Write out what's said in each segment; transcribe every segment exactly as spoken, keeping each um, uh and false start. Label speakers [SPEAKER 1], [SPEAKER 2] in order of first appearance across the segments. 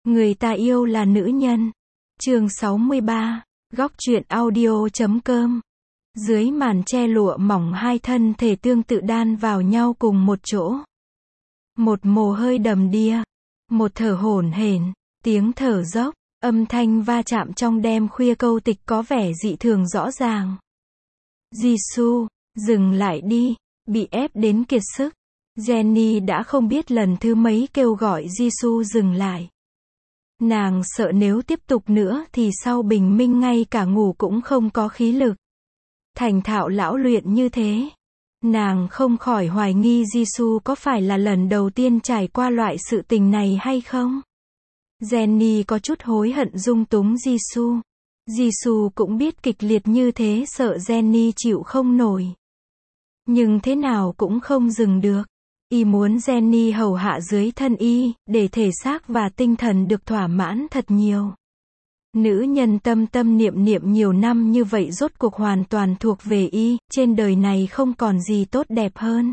[SPEAKER 1] Người ta yêu là nữ nhân. Chương sáu mươi ba, góc truyện audio chấm com. Dưới màn che lụa mỏng hai thân thể tương tự đan vào nhau cùng một chỗ. Một mồ hơi đầm đìa, một thở hổn hển, tiếng thở dốc, âm thanh va chạm trong đêm khuya câu tịch có vẻ dị thường rõ ràng. Jisoo, dừng lại đi, bị ép đến kiệt sức. Jennie đã không biết lần thứ mấy kêu gọi Jisoo dừng lại. Nàng sợ nếu tiếp tục nữa thì sau bình minh ngay cả ngủ cũng không có khí lực. Thành thạo lão luyện như thế. Nàng không khỏi hoài nghi Jisoo có phải là lần đầu tiên trải qua loại sự tình này hay không. Jennie có chút hối hận dung túng Jisoo. Jisoo cũng biết kịch liệt như thế sợ Jennie chịu không nổi. Nhưng thế nào cũng không dừng được. Y muốn Jennie hầu hạ dưới thân y, để thể xác và tinh thần được thỏa mãn thật nhiều. Nữ nhân tâm tâm niệm niệm nhiều năm như vậy rốt cuộc hoàn toàn thuộc về y, trên đời này không còn gì tốt đẹp hơn.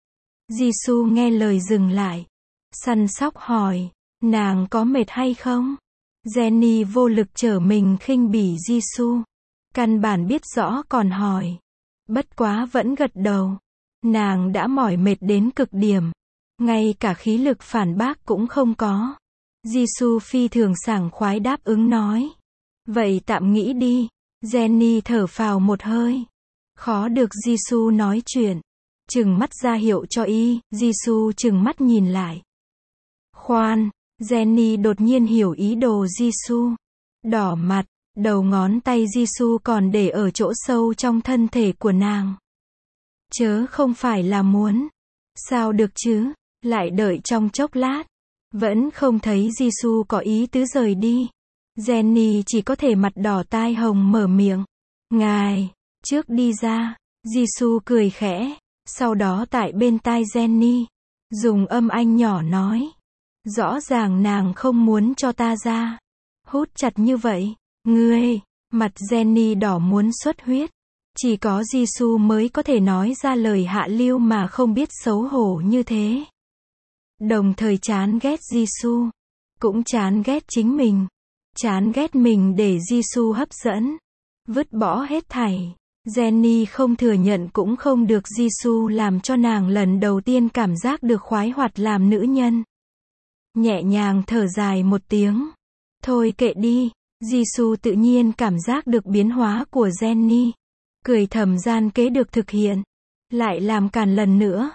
[SPEAKER 1] Jisoo nghe lời dừng lại. Săn sóc hỏi, nàng có mệt hay không? Jennie vô lực trở mình khinh bỉ Jisoo. Căn bản biết rõ còn hỏi. Bất quá vẫn gật đầu. Nàng đã mỏi mệt đến cực điểm. Ngay cả khí lực phản bác cũng không có. Jisoo phi thường sảng khoái đáp ứng nói. Vậy tạm nghĩ đi. Jennie thở phào một hơi. Khó được Jisoo nói chuyện. Trừng mắt ra hiệu cho y, Jisoo trừng mắt nhìn lại. Khoan, Jennie đột nhiên hiểu ý đồ Jisoo. Đỏ mặt, đầu ngón tay Jisoo còn để ở chỗ sâu trong thân thể của nàng. Chớ không phải là muốn. Sao được chứ, lại đợi trong chốc lát. Vẫn không thấy Jisoo có ý tứ rời đi. Jennie chỉ có thể mặt đỏ tai hồng mở miệng. Ngài, trước đi ra. Jisoo cười khẽ. Sau đó tại bên tai Jennie, dùng âm anh nhỏ nói. Rõ ràng nàng không muốn cho ta ra. Hút chặt như vậy. Ngươi, mặt Jennie đỏ muốn xuất huyết. Chỉ có Jisoo mới có thể nói ra lời hạ lưu mà không biết xấu hổ như thế. Đồng thời chán ghét Jisoo. Cũng chán ghét chính mình. Chán ghét mình để Jisoo hấp dẫn. Vứt bỏ hết thảy. Jennie không thừa nhận cũng không được Jisoo làm cho nàng lần đầu tiên cảm giác được khoái hoạt làm nữ nhân. Nhẹ nhàng thở dài một tiếng. Thôi kệ đi. Jisoo tự nhiên cảm giác được biến hóa của Jennie. Cười thầm gian kế được thực hiện. Lại làm càn lần nữa.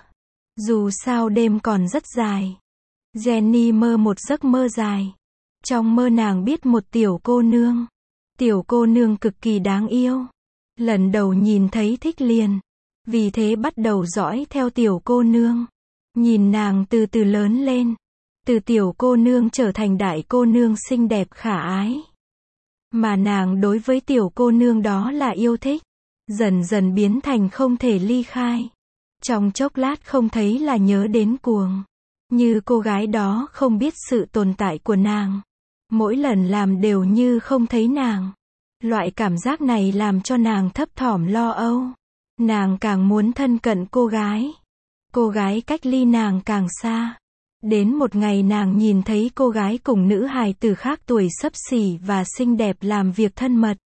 [SPEAKER 1] Dù sao đêm còn rất dài. Jennie mơ một giấc mơ dài. Trong mơ nàng biết một tiểu cô nương. Tiểu cô nương cực kỳ đáng yêu. Lần đầu nhìn thấy thích liền. Vì thế bắt đầu dõi theo tiểu cô nương. Nhìn nàng từ từ lớn lên. Từ tiểu cô nương trở thành đại cô nương xinh đẹp khả ái. Mà nàng đối với tiểu cô nương đó là yêu thích. Dần dần biến thành không thể ly khai. Trong chốc lát không thấy là nhớ đến cuồng. Như cô gái đó không biết sự tồn tại của nàng. Mỗi lần làm đều như không thấy nàng. Loại cảm giác này làm cho nàng thấp thỏm lo âu. Nàng càng muốn thân cận cô gái. Cô gái cách ly nàng càng xa. Đến một ngày nàng nhìn thấy cô gái cùng nữ hài tử khác tuổi xấp xỉ và xinh đẹp làm việc thân mật.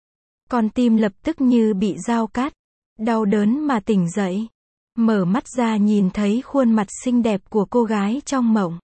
[SPEAKER 1] Con tim lập tức như bị dao cắt. Đau đớn mà tỉnh dậy. Mở mắt ra nhìn thấy khuôn mặt xinh đẹp của cô gái trong mộng.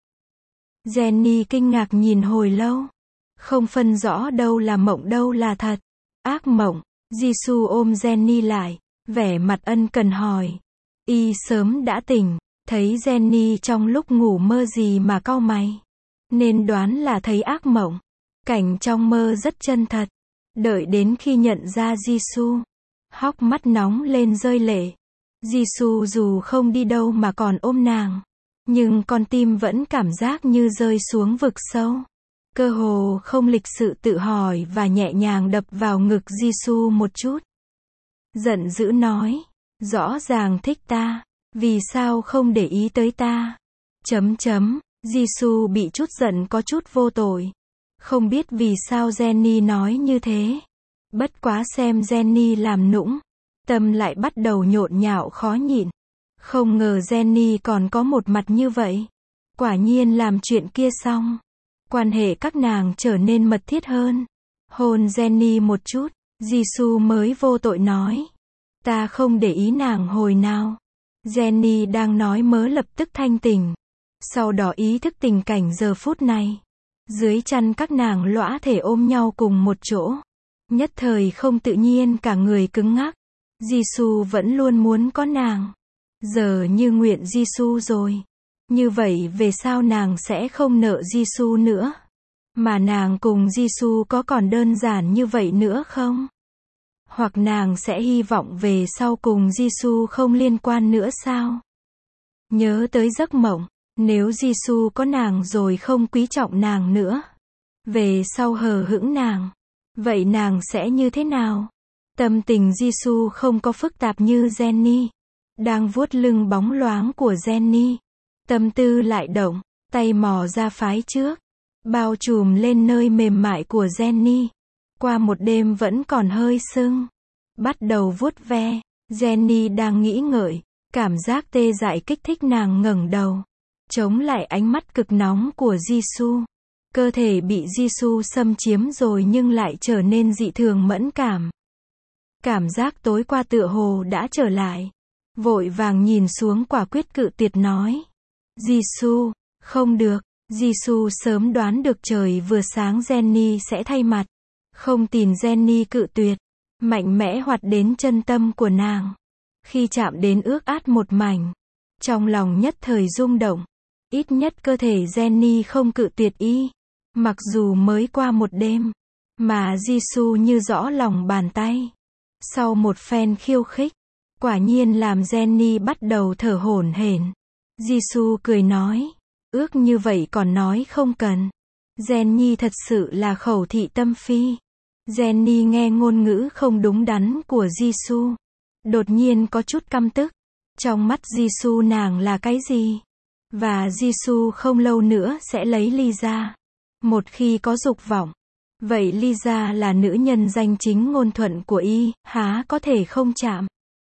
[SPEAKER 1] Jennie kinh ngạc nhìn hồi lâu. Không phân rõ đâu là mộng đâu là thật. Ác mộng. Jisoo ôm Jennie lại. Vẻ mặt ân cần hỏi. Y sớm đã tỉnh. Thấy Jennie trong lúc ngủ mơ gì mà cau mày. Nên đoán là thấy ác mộng. Cảnh trong mơ rất chân thật. Đợi đến khi nhận ra Jisoo. Hốc mắt nóng lên rơi lệ. Jisoo dù không đi đâu mà còn ôm nàng. Nhưng con tim vẫn cảm giác như rơi xuống vực sâu. Cơ hồ không lịch sự tự hỏi và nhẹ nhàng đập vào ngực Jisoo một chút. Giận dữ nói. Rõ ràng thích ta. Vì sao không để ý tới ta? Chấm chấm. Jisoo bị chút giận có chút vô tội. Không biết vì sao Jennie nói như thế. Bất quá xem Jennie làm nũng. Tâm lại bắt đầu nhộn nhạo khó nhịn. Không ngờ Jennie còn có một mặt như vậy. Quả nhiên làm chuyện kia xong. Quan hệ các nàng trở nên mật thiết hơn. Hôn Jenny một chút, Jisoo mới vô tội nói. Ta không để ý nàng hồi nào. Jenny đang nói mớ lập tức thanh tỉnh. Sau đó ý thức tình cảnh giờ phút này. Dưới chăn các nàng lõa thể ôm nhau cùng một chỗ. Nhất thời không tự nhiên cả người cứng ngắc. Jisoo vẫn luôn muốn có nàng. Giờ như nguyện Jisoo rồi. Như vậy về sau nàng sẽ không nợ Jisoo nữa. Mà nàng cùng Jisoo có còn đơn giản như vậy nữa không? Hoặc nàng sẽ hy vọng về sau cùng Jisoo không liên quan nữa sao? Nhớ tới giấc mộng, nếu Jisoo có nàng rồi không quý trọng nàng nữa. Về sau hờ hững nàng. Vậy nàng sẽ như thế nào? Tâm tình Jisoo không có phức tạp như Jenny. Đang vuốt lưng bóng loáng của Jenny. Tâm tư lại động, tay mò ra phái trước. Bao trùm lên nơi mềm mại của Jenny. Qua một đêm vẫn còn hơi sưng. Bắt đầu vuốt ve. Jenny đang nghĩ ngợi. Cảm giác tê dại kích thích nàng ngẩng đầu. Chống lại ánh mắt cực nóng của Jisoo. Cơ thể bị Jisoo xâm chiếm rồi nhưng lại trở nên dị thường mẫn cảm. Cảm giác tối qua tựa hồ đã trở lại. Vội vàng nhìn xuống quả quyết cự tuyệt nói. Jisoo, không được. Jisoo sớm đoán được trời vừa sáng Jenny sẽ thay mặt. Không tin Jenny cự tuyệt. Mạnh mẽ hoạt đến chân tâm của nàng. Khi chạm đến ướt át một mảnh. Trong lòng nhất thời rung động. Ít nhất cơ thể Jenny không cự tuyệt y. Mặc dù mới qua một đêm. Mà Jisoo như rõ lòng bàn tay. Sau một phen khiêu khích. Quả nhiên làm Jenny bắt đầu thở hổn hển. Jisoo cười nói. Ước như vậy còn nói không cần. Jenny thật sự là khẩu thị tâm phi. Jenny nghe ngôn ngữ không đúng đắn của Jisoo. Đột nhiên có chút căm tức. Trong mắt Jisoo nàng là cái gì? Và Jisoo không lâu nữa sẽ lấy Lisa. Một khi có dục vọng. Vậy Lisa là nữ nhân danh chính ngôn thuận của y, há có thể không chạm.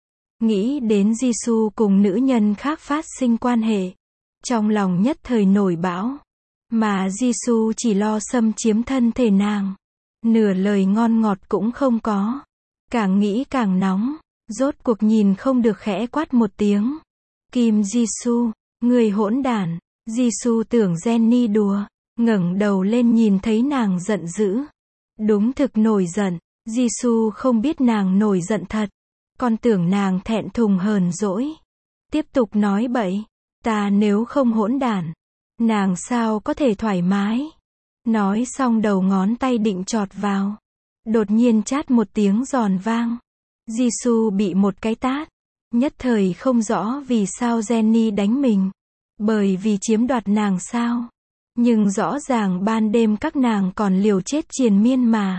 [SPEAKER 1] Nghĩ đến Jisoo cùng nữ nhân khác phát sinh quan hệ. Trong lòng nhất thời nổi bão. Mà Jisoo chỉ lo xâm chiếm thân thể nàng. Nửa lời ngon ngọt cũng không có. Càng nghĩ càng nóng. Rốt cuộc nhìn không được khẽ quát một tiếng. Kim Jisoo, người hỗn đản. Jisoo tưởng Jenny đùa. Ngẩng đầu lên nhìn thấy nàng giận dữ. Đúng thực nổi giận. Jisoo không biết nàng nổi giận thật. Còn tưởng nàng thẹn thùng hờn dỗi. Tiếp tục nói bậy. Ta nếu không hỗn đản. Nàng sao có thể thoải mái. Nói xong đầu ngón tay định chọt vào. Đột nhiên chát một tiếng giòn vang. Jisoo bị một cái tát. Nhất thời không rõ vì sao Jenny đánh mình. Bởi vì chiếm đoạt nàng sao. Nhưng rõ ràng ban đêm các nàng còn liều chết triền miên mà.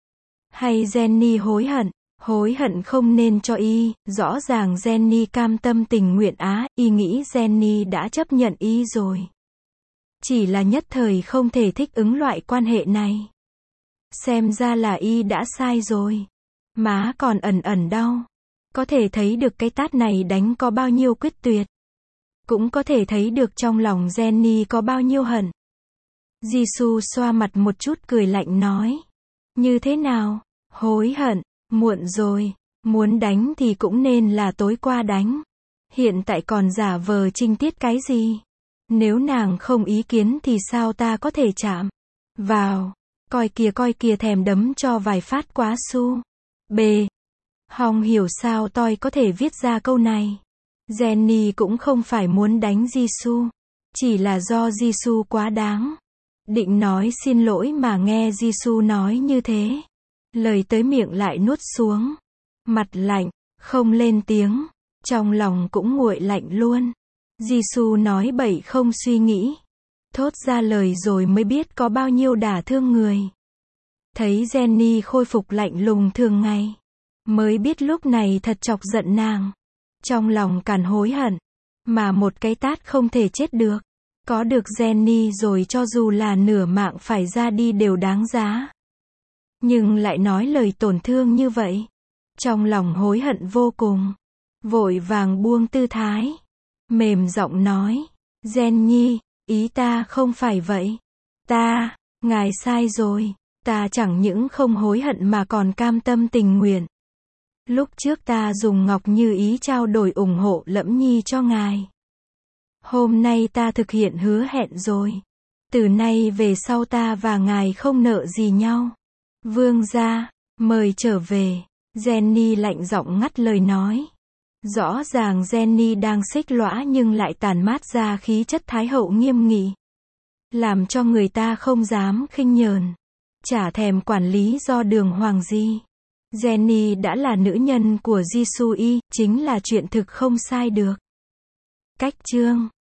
[SPEAKER 1] Hay Jenny hối hận. Hối hận không nên cho y. Rõ ràng Jenny cam tâm tình nguyện á. Y nghĩ Jenny đã chấp nhận y rồi. Chỉ là nhất thời không thể thích ứng loại quan hệ này. Xem ra là y đã sai rồi. Má còn ẩn ẩn đau. Có thể thấy được cái tát này đánh có bao nhiêu quyết tuyệt. Cũng có thể thấy được trong lòng Jenny có bao nhiêu hận. Jisoo xoa mặt một chút cười lạnh nói. Như thế nào? Hối hận. Muộn rồi. Muốn đánh thì cũng nên là tối qua đánh. Hiện tại còn giả vờ trinh tiết cái gì? Nếu nàng không ý kiến thì sao ta có thể chạm vào. Coi kìa coi kìa thèm đấm cho vài phát quá su. B. Hong hiểu sao tôi có thể viết ra câu này. Jenny cũng không phải muốn đánh Jisoo. Chỉ là do Jisoo quá đáng. Định nói xin lỗi mà nghe Jisoo nói như thế. Lời tới miệng lại nuốt xuống. Mặt lạnh, không lên tiếng. Trong lòng cũng nguội lạnh luôn. Jisoo nói bậy không suy nghĩ. Thốt ra lời rồi mới biết có bao nhiêu đả thương người. Thấy Jenny khôi phục lạnh lùng thường ngày. Mới biết lúc này thật chọc giận nàng. Trong lòng càn hối hận. Mà một cái tát không thể chết được. Có được Jenny rồi cho dù là nửa mạng phải ra đi đều đáng giá. Nhưng lại nói lời tổn thương như vậy. Trong lòng hối hận vô cùng. Vội vàng buông tư thái. Mềm giọng nói. Jenny, ý ta không phải vậy. Ta, ngài sai rồi. Ta chẳng những không hối hận mà còn cam tâm tình nguyện. Lúc trước ta dùng ngọc như ý trao đổi ủng hộ Lẫm Nhi cho ngài. Hôm nay ta thực hiện hứa hẹn rồi. Từ nay về sau ta và ngài không nợ gì nhau. Vương gia, mời trở về. Jenny lạnh giọng ngắt lời nói. Rõ ràng Jenny đang xích lõa nhưng lại tản mát ra khí chất thái hậu nghiêm nghị. Làm cho người ta không dám khinh nhờn. Chả thèm quản lý do đường hoàng di. Jenny đã là nữ nhân của Jisoo, chính là chuyện thực không sai được. Cách chương